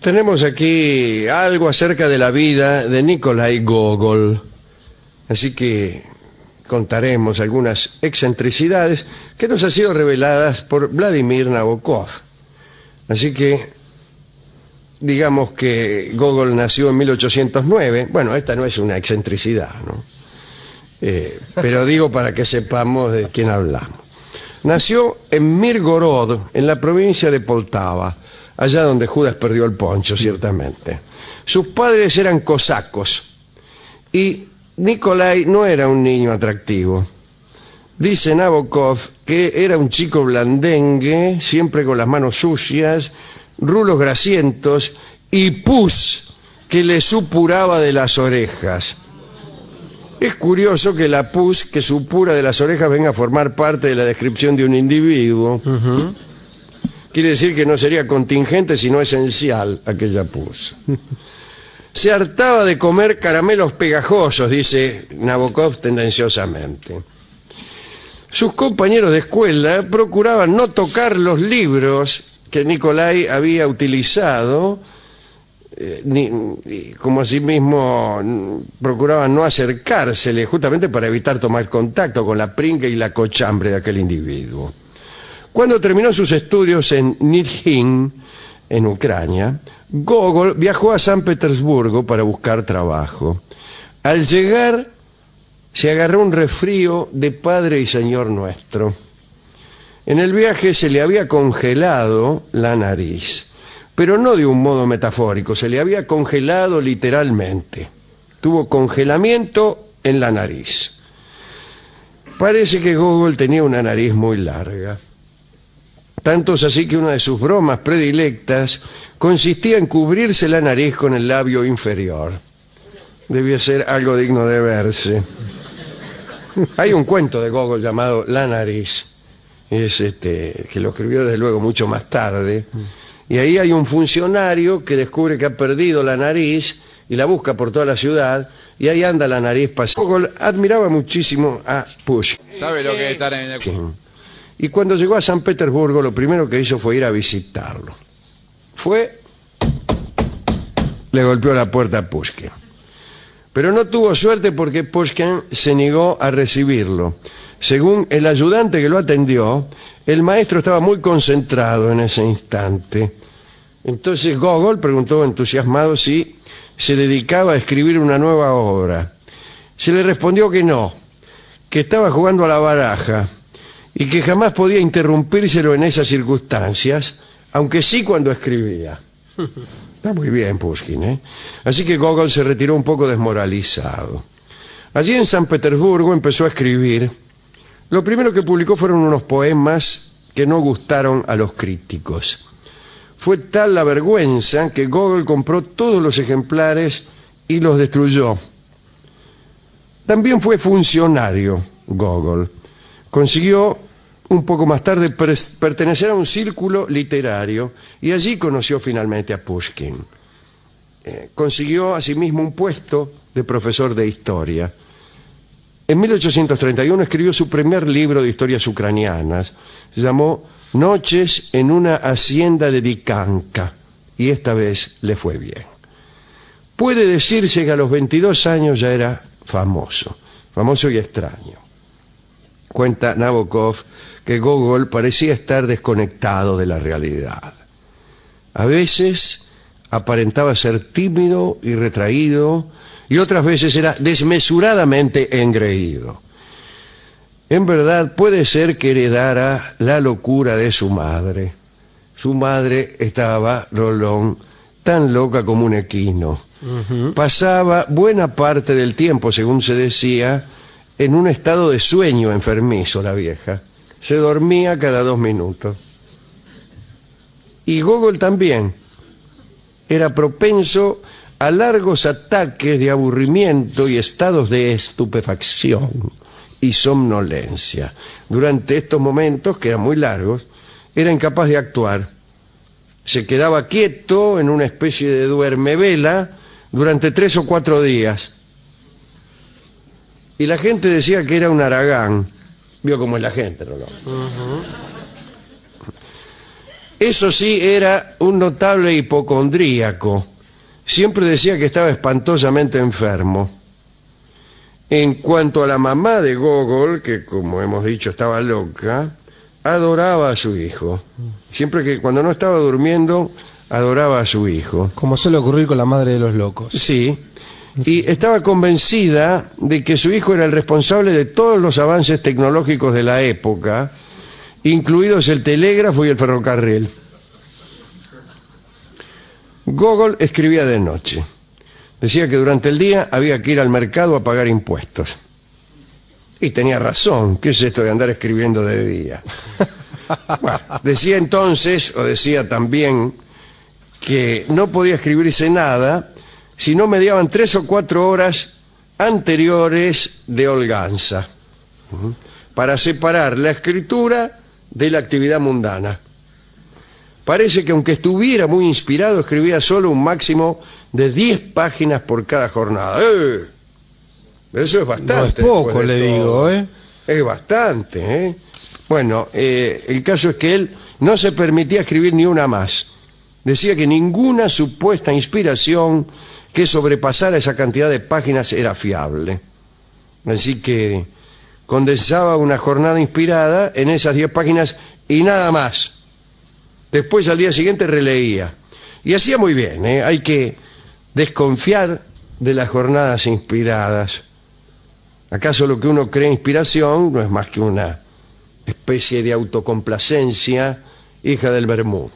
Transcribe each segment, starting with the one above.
Tenemos aquí algo acerca de la vida de Nikolai Gogol, así que contaremos algunas excentricidades que nos han sido reveladas por Vladimir Nabokov. Así que digamos que Gogol nació en 1809. Bueno, esta no es una excentricidad, ¿no? Pero digo para que sepamos de quién hablamos. Nació en Mirgorod, en la provincia de Poltava, allá donde Judas perdió el poncho, ciertamente. Sus padres eran cosacos y Nikolai no era un niño atractivo. Dice Nabokov que era un chico blandengue, siempre con las manos sucias, rulos grasientos y pus que le supuraba de las orejas. Es curioso que la pus que supura de las orejas venga a formar parte de la descripción de un individuo. Quiere decir que no sería contingente, sino esencial, aquella pus. Se hartaba de comer caramelos pegajosos, dice Nabokov tendenciosamente. Sus compañeros de escuela procuraban no tocar los libros que Nikolai había utilizado, como asimismo procuraban no acercársele, justamente para evitar tomar contacto con la pringa y la cochambre de aquel individuo. Cuando terminó sus estudios en Nizhyn, en Ucrania, Gogol viajó a San Petersburgo para buscar trabajo. Al llegar, se agarró un resfrío de Padre y Señor Nuestro. En el viaje se le había congelado la nariz, pero no de un modo metafórico, se le había congelado literalmente. Tuvo congelamiento en la nariz. Parece que Gogol tenía una nariz muy larga. Tanto es así que una de sus bromas predilectas consistía en cubrirse la nariz con el labio inferior. Debía ser algo digno de verse. Hay un cuento de Gogol llamado La nariz, que lo escribió desde luego mucho más tarde, y ahí hay un funcionario que descubre que ha perdido la nariz y la busca por toda la ciudad, y ahí anda la nariz pasando. Gogol admiraba muchísimo a Pushkin. ¿Sabe lo que es estar en el... Y cuando llegó a San Petersburgo, lo primero que hizo fue ir a visitarlo. Le golpeó la puerta a Pushkin. Pero no tuvo suerte porque Pushkin se negó a recibirlo. Según el ayudante que lo atendió, el maestro estaba muy concentrado en ese instante. Entonces Gogol preguntó entusiasmado si se dedicaba a escribir una nueva obra. Se le respondió que no, que estaba jugando a la baraja y que jamás podía interrumpírselo en esas circunstancias, aunque sí cuando escribía. Está muy bien Pushkin, ¿eh? Así que Gogol se retiró un poco desmoralizado. Allí en San Petersburgo empezó a escribir. Lo primero que publicó fueron unos poemas que no gustaron a los críticos. Fue tal la vergüenza que Gogol compró todos los ejemplares y los destruyó. También fue funcionario Gogol. Consiguió un poco más tarde pertenecer a un círculo literario y allí conoció finalmente a Pushkin. Consiguió asimismo un puesto de profesor de historia. En 1831 escribió su primer libro de historias ucranianas. Se llamó Noches en una hacienda de Dikanka y esta vez le fue bien. Puede decirse que a los 22 años ya era famoso y extraño. Cuenta Nabokov que Gogol parecía estar desconectado de la realidad. A veces aparentaba ser tímido y retraído, y otras veces era desmesuradamente engreído. En verdad puede ser que heredara la locura de su madre. Su madre estaba, Rolón, tan loca como un equino. Pasaba buena parte del tiempo, según se decía, en un estado de sueño enfermizo la vieja. Se dormía cada 2 minutos. Y Gogol también era propenso a largos ataques de aburrimiento y estados de estupefacción y somnolencia. Durante estos momentos, que eran muy largos, era incapaz de actuar. Se quedaba quieto en una especie de duermevela durante 3 o 4 días. Y la gente decía que era un haragán. Vio cómo es la gente, ¿no? Eso sí, era un notable hipocondríaco. Siempre decía que estaba espantosamente enfermo. En cuanto a la mamá de Gogol, que como hemos dicho estaba loca, adoraba a su hijo. Siempre que cuando no estaba durmiendo, adoraba a su hijo. Como suele ocurrir con la madre de los locos. Sí. Y estaba convencida de que su hijo era el responsable de todos los avances tecnológicos de la época, incluidos el telégrafo y el ferrocarril. Gogol escribía de noche. Decía que durante el día había que ir al mercado a pagar impuestos. Y tenía razón. ¿Qué es esto de andar escribiendo de día? Bueno, decía entonces, o decía también, que no podía escribirse nada si no mediaban 3 o 4 horas anteriores de holganza, para separar la escritura de la actividad mundana. Parece que aunque estuviera muy inspirado, escribía solo un máximo de 10 páginas por cada jornada. Eso es bastante. No es poco, le digo, Es bastante, ¿eh? Bueno, el caso es que él no se permitía escribir ni una más. Decía que ninguna supuesta inspiración que sobrepasara esa cantidad de páginas era fiable. Así que condensaba una jornada inspirada en esas 10 páginas y nada más. Después, al día siguiente, releía. Y hacía muy bien, ¿eh? Hay que desconfiar de las jornadas inspiradas. ¿Acaso lo que uno cree inspiración no es más que una especie de autocomplacencia hija del vermú?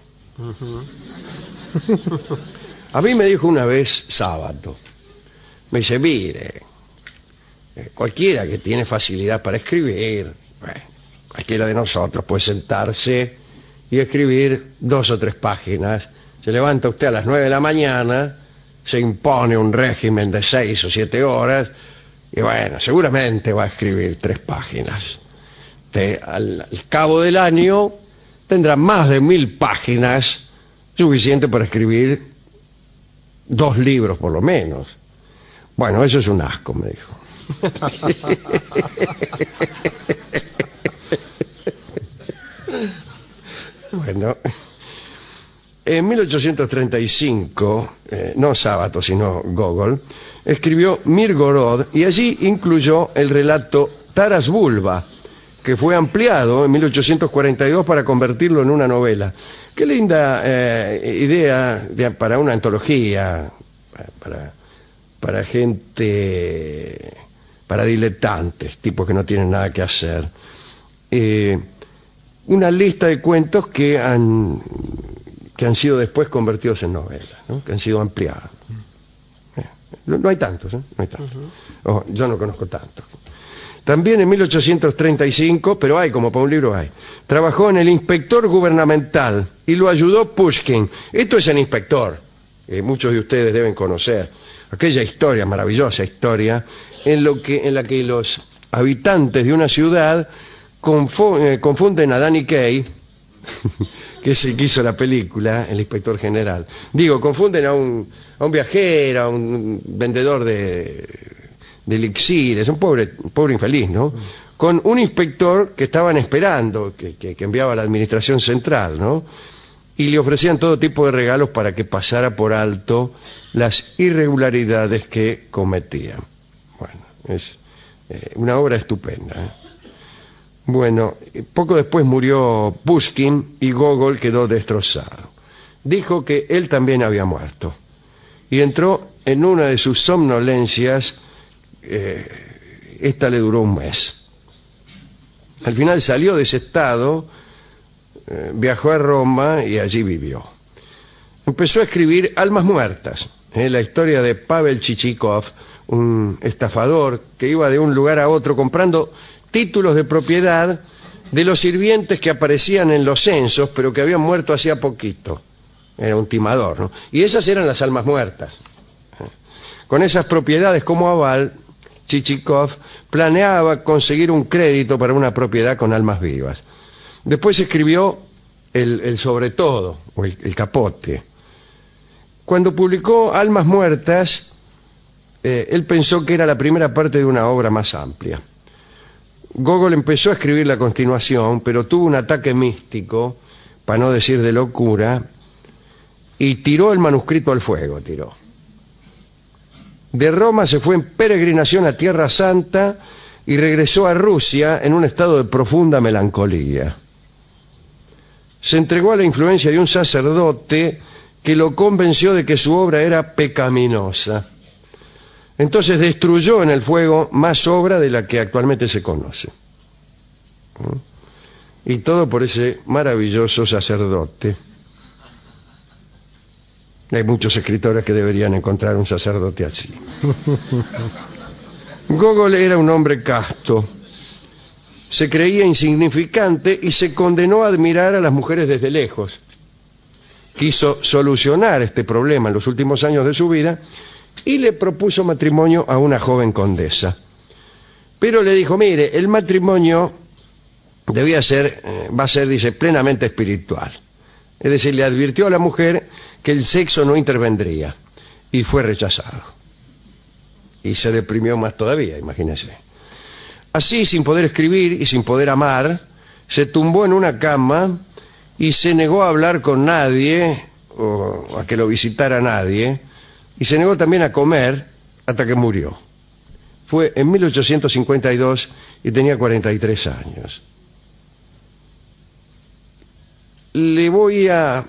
A mí me dijo una vez Sábato, me dice, mire, cualquiera que tiene facilidad para escribir, bueno, cualquiera de nosotros puede sentarse y escribir 2 o 3 páginas. Se levanta usted a las 9 de la mañana, se impone un régimen de 6 o 7 horas y bueno, seguramente va a escribir 3 páginas. Al cabo del año tendrá más de 1000 páginas, suficiente para escribir 2 libros por lo menos. Bueno, eso es un asco, me dijo. Bueno, en 1835, no Sábato, sino Gogol, escribió Mirgorod y allí incluyó el relato Taras Bulba, que fue ampliado en 1842 para convertirlo en una novela. Qué linda idea para una antología, para gente, para diletantes, tipos que no tienen nada que hacer. Una lista de cuentos que han sido después convertidos en novelas, ¿no? Que han sido ampliados. No hay tantos, ¿eh? No hay tantos. Yo no conozco tantos. También en 1835, pero hay, como para un libro hay, trabajó en El inspector gubernamental y lo ayudó Pushkin. Esto es El inspector, muchos de ustedes deben conocer. Aquella historia, maravillosa historia, en la que los habitantes de una ciudad confunden a Danny Kaye, que es el que hizo la película, El inspector general. Digo, confunden a un viajero, a un vendedor de elixires, un pobre infeliz, ¿no? Con un inspector que estaban esperando, que enviaba a la administración central, ¿no? Y le ofrecían todo tipo de regalos para que pasara por alto las irregularidades que cometían. Bueno, es una obra estupenda, ¿eh? Bueno, poco después murió Pushkin y Gogol quedó destrozado. Dijo que él también había muerto y entró en una de sus somnolencias. Esta le duró un mes. Al final salió de ese estado, viajó a Roma y allí vivió. Empezó a escribir Almas Muertas, la historia de Pavel Chichikov, un estafador que iba de un lugar a otro comprando títulos de propiedad de los sirvientes que aparecían en los censos, pero que habían muerto hacía poquito. Era un timador, ¿no? Y esas eran las almas muertas. Con esas propiedades como aval, Chichikov planeaba conseguir un crédito para una propiedad con almas vivas. Después escribió el sobre todo, o el capote. Cuando publicó Almas Muertas, él pensó que era la primera parte de una obra más amplia. Gogol empezó a escribir la continuación, pero tuvo un ataque místico para no decir de locura, y tiró el manuscrito al fuego, tiró. De Roma se fue en peregrinación a Tierra Santa y regresó a Rusia en un estado de profunda melancolía. Se entregó a la influencia de un sacerdote que lo convenció de que su obra era pecaminosa. Entonces destruyó en el fuego más obra de la que actualmente se conoce. Y todo por ese maravilloso sacerdote. Hay muchos escritores que deberían encontrar un sacerdote así. Gogol era un hombre casto. Se creía insignificante y se condenó a admirar a las mujeres desde lejos. Quiso solucionar este problema en los últimos años de su vida y le propuso matrimonio a una joven condesa. Pero le dijo, mire, el matrimonio va a ser, dice, plenamente espiritual. Es decir, le advirtió a la mujer que el sexo no intervendría y fue rechazado. Y se deprimió más todavía, imagínense. Así, sin poder escribir y sin poder amar, se tumbó en una cama y se negó a hablar con nadie o a que lo visitara nadie, y se negó también a comer hasta que murió. Fue en 1852 y tenía 43 años. Le voy a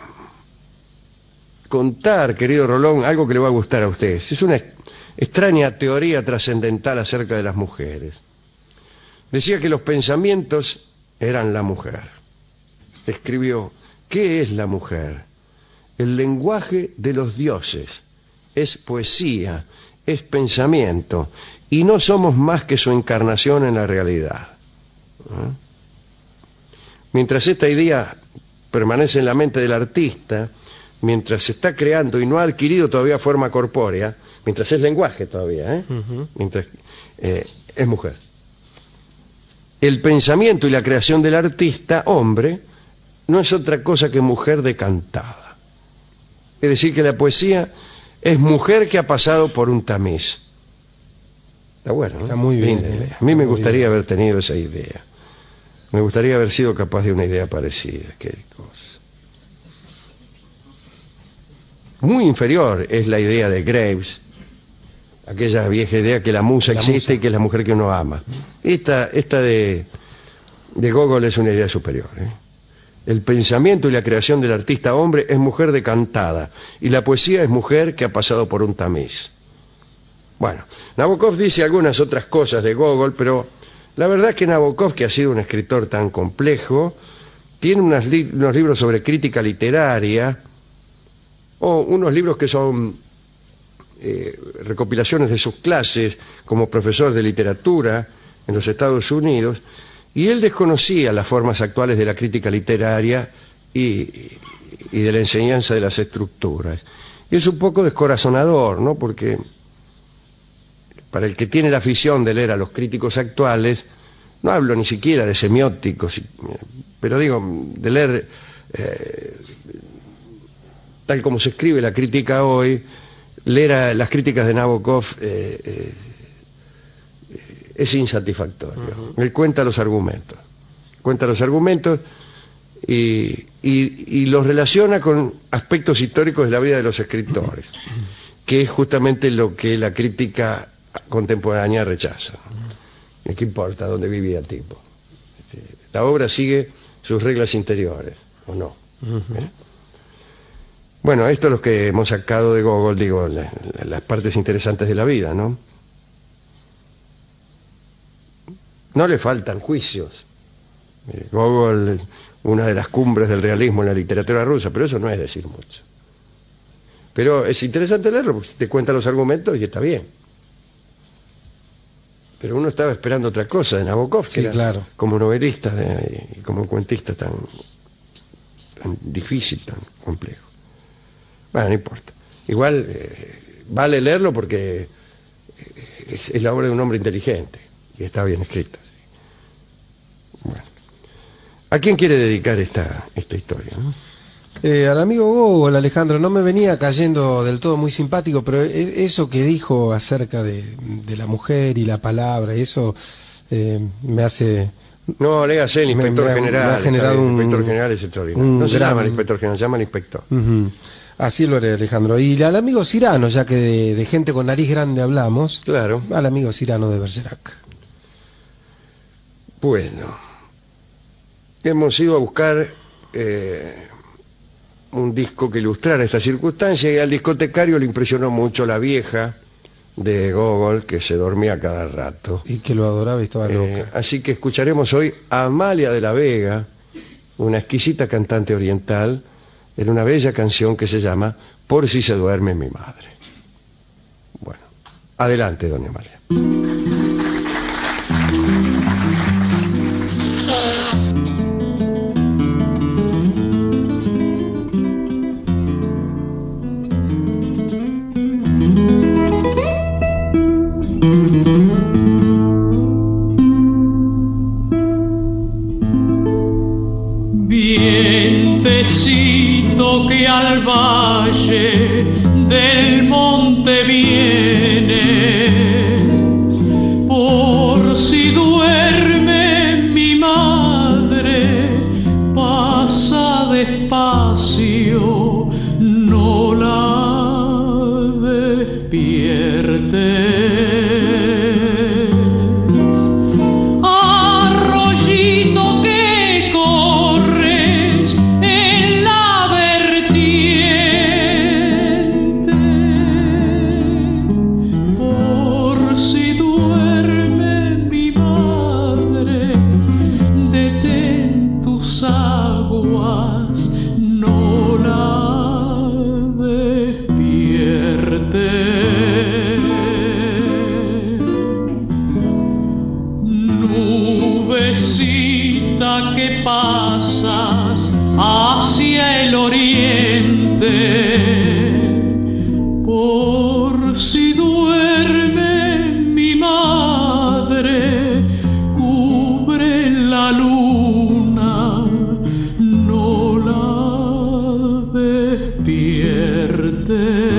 contar, querido Rolón, algo que le va a gustar a usted. Es una extraña teoría trascendental acerca de las mujeres. Decía que los pensamientos eran la mujer. Escribió, ¿qué es la mujer? El lenguaje de los dioses. Es poesía, es pensamiento, y no somos más que su encarnación en la realidad. Mientras esta idea permanece en la mente del artista, mientras se está creando y no ha adquirido todavía forma corpórea, mientras es lenguaje todavía, mientras es mujer. El pensamiento y la creación del artista, hombre, no es otra cosa que mujer decantada. Es decir, que la poesía es mujer que ha pasado por un tamiz. Está bueno, ¿no? Está muy bien. A mí me gustaría haber tenido esa idea. Me gustaría haber sido capaz de una idea parecida. Qué cosa. Muy inferior es la idea de Graves, aquella vieja idea que la musa existe y que es la mujer que uno ama. Esta de Gogol es una idea superior. El pensamiento y la creación del artista hombre es mujer decantada, y la poesía es mujer que ha pasado por un tamiz. Bueno, Nabokov dice algunas otras cosas de Gogol, pero la verdad es que Nabokov, que ha sido un escritor tan complejo, tiene unos libros sobre crítica literaria, o unos libros que son recopilaciones de sus clases como profesor de literatura en los Estados Unidos, y él desconocía las formas actuales de la crítica literaria y de la enseñanza de las estructuras. Y es un poco descorazonador, ¿no? Porque para el que tiene la afición de leer a los críticos actuales, no hablo ni siquiera de semióticos, pero digo, de leer tal como se escribe la crítica hoy, leer a las críticas de Nabokov es insatisfactorio. Él cuenta los argumentos y los relaciona con aspectos históricos de la vida de los escritores, que es justamente lo que la crítica contemporánea rechaza. ¿Qué importa dónde vivía el tipo? La obra sigue sus reglas interiores, ¿o no? Bueno, esto es lo que hemos sacado de Gogol, digo, las partes interesantes de la vida, ¿no? No le faltan juicios. Gogol, una de las cumbres del realismo en la literatura rusa, pero eso no es decir mucho. Pero es interesante leerlo, porque te cuenta los argumentos y está bien. Pero uno estaba esperando otra cosa de Nabokov, que era claro, como novelista y como cuentista tan difícil, tan complejo. Bueno, no importa. Igual vale leerlo porque es la obra de un hombre inteligente y está bien escrita. Bueno. ¿A quién quiere dedicar esta historia, no? Al amigo Gogol, Alejandro, no me venía cayendo del todo muy simpático, pero eso que dijo acerca de la mujer y la palabra, eso me hace No, léase el inspector me ha general. generado El un- inspector general es extraordinario. un No se gran- llama el inspector general, se llama el inspector. Ujú. Así lo haré, Alejandro. Y al amigo Cirano, ya que de gente con nariz grande hablamos, Claro. al amigo Cirano de Bergerac. Bueno, hemos ido a buscar un disco que ilustrara esta circunstancia y al discotecario le impresionó mucho la vieja de Gogol que se dormía cada rato. Y que lo adoraba y estaba loca. Así que escucharemos hoy a Amalia de la Vega, una exquisita cantante oriental, en una bella canción que se llama Por si se duerme mi madre. Bueno, adelante, doña Amalia. Vientecito que al valle del monte vienes, por si duerme mi madre, pasa despacio, no la despiertes. Arroyito que corres en la vertiente, por si duerme mi madre, detén tus aguas, no la despiertes. Nubecita que pasas hacia el oriente, por si duerme mi madre, cubre la luna, no la despiertes.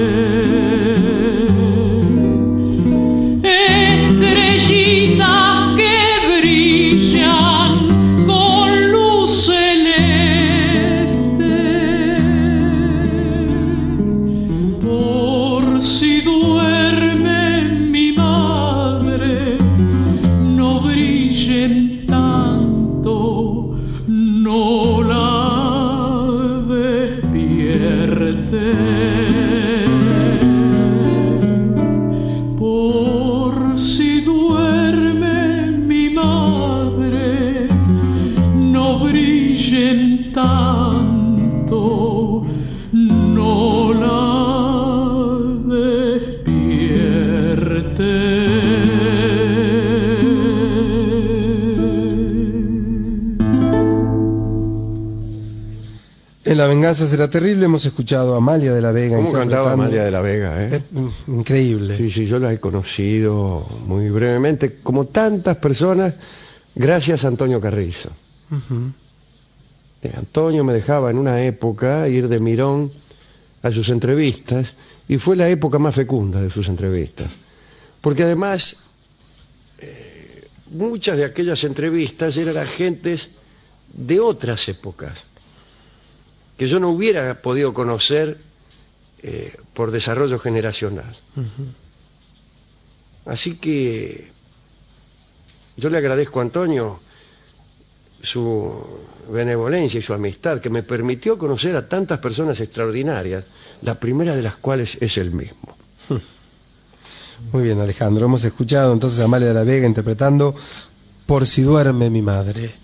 Estrellitas que brillan con luz celeste, por si duerme mi madre, no brillen tanto, no la despiertes. Por si duerme mi madre, no brillen tanto, no la despiertes. En La venganza será terrible hemos escuchado a Amalia de la Vega. ¿Cómo cantaba interpretando- Amalia de la Vega? Increíble. Sí, sí, yo la he conocido muy brevemente, como tantas personas, gracias a Antonio Carrizo. Antonio me dejaba en una época ir de mirón a sus entrevistas y fue la época más fecunda de sus entrevistas. Porque además, muchas de aquellas entrevistas eran agentes de otras épocas que yo no hubiera podido conocer por desarrollo generacional. Así que yo le agradezco a Antonio su benevolencia y su amistad que me permitió conocer a tantas personas extraordinarias, la primera de las cuales es él mismo. Muy bien, Alejandro. Hemos escuchado entonces a Amalia de la Vega interpretando Por si duerme mi madre.